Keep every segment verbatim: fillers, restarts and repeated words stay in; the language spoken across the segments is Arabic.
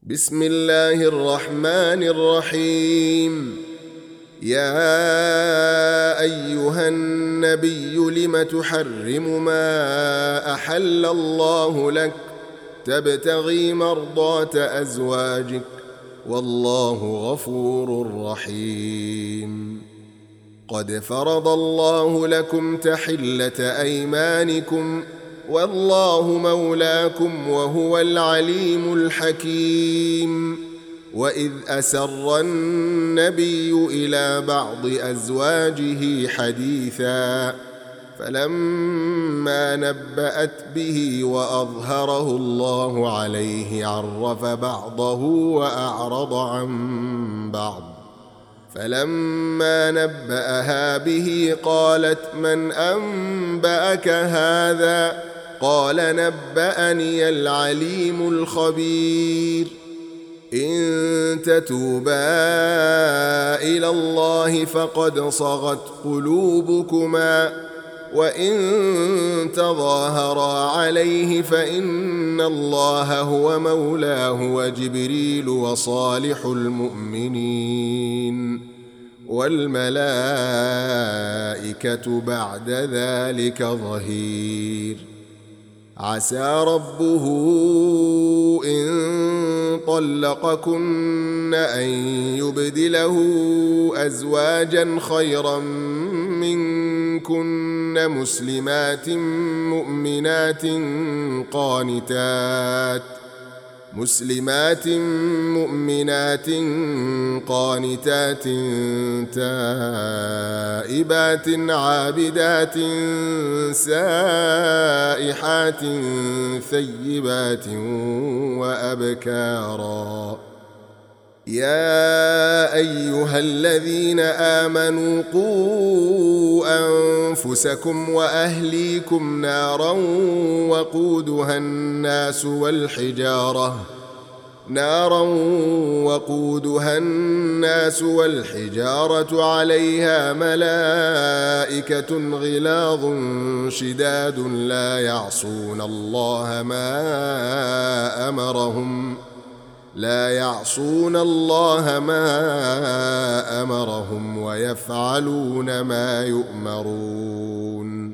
بسم الله الرحمن الرحيم. يا أيها النبي لم تحرم ما أحل الله لك تبتغي مرضات أزواجك والله غفور رحيم. قد فرض الله لكم تحلة أيمانكم والله مولاكم وهو العليم الحكيم. وإذ أسر النبي إلى بعض أزواجه حديثا فلما نبأت به وأظهره الله عليه عرف بعضه وأعرض عن بعض. فلما نبأها به قالت من أنبأك هذا؟ قال نبأني العليم الخبير. إن تتوبا إلى الله فقد صغت قلوبكما وإن تظاهرا عليه فإن الله هو مولاه وجبريل وصالح المؤمنين والملائكة بعد ذلك ظهير. عسى ربه إن طلقكن أن يبدله أزواجا خيرا منكن مسلمات مؤمنات قانتات مسلمات مؤمنات قانتات تائبات عابدات سائحات ثيبات وأبكارا. يا أيها الذين آمنوا قوا أنفسكم وأهليكم نارا وقودها الناس والحجارة نارا وقودها الناس والحجارة عليها ملائكة غلاظ شداد لا يعصون الله ما أمرهم لا يعصون الله ما أمرهم ويفعلون ما يؤمرون.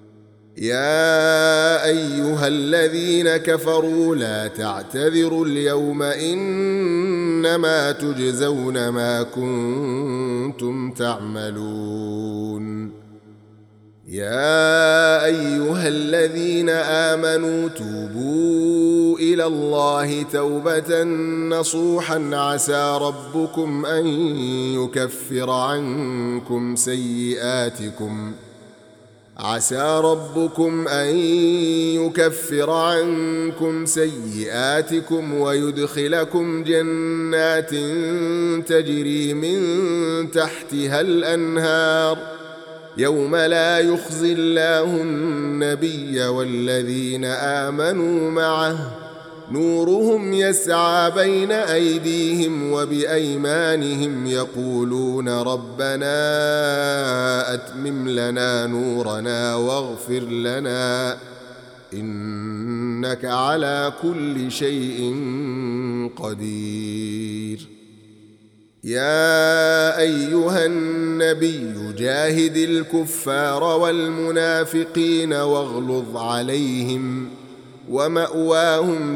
يا أيها الذين كفروا لا تعتذروا اليوم إنما تجزون ما كنتم تعملون. يا أيها الذين آمنوا توبوا إلى الله توبة نصوحا عسى ربكم أن يكفر عنكم سيئاتكم عسى ربكم أن يكفر عنكم سيئاتكم ويدخلكم جنات تجري من تحتها الأنهار يوم لا يخزي الله النبي والذين آمنوا معه نورهم يسعى بين أيديهم وبأيمانهم يقولون ربنا أتمم لنا نورنا واغفر لنا إنك على كل شيء قدير. يا أيها النبي جاهد الكفار والمنافقين واغلظ عليهم ومأواهم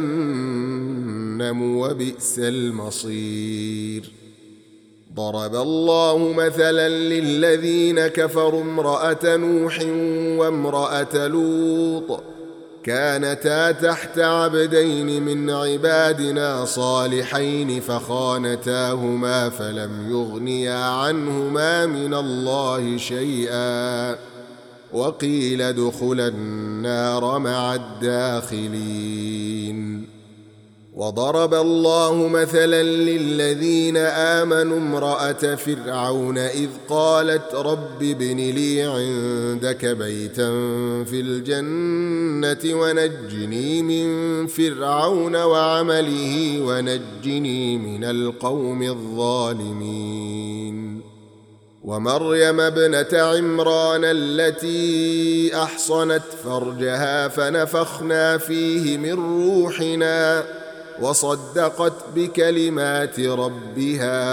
جهنم وبئس المصير. ضرب الله مثلا للذين كفروا امرأة نوح وامرأة لوط كانتا تحت عبدين من عبادنا صالحين فخانتاهما فلم يغنيا عنهما من الله شيئا وقيل ادخلا النار مع الداخلين. وضرب الله مثلا للذين آمنوا امرأة فرعون إذ قالت رب ابن لي عندك بيتا في الجنة ونجني من فرعون وعمله ونجني من القوم الظالمين. ومريم ابنة عمران التي أحصنت فرجها فنفخنا فيه من روحنا وصدقت بكلمات ربها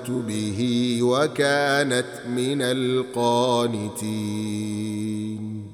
وكتبه وكانت من القانتين.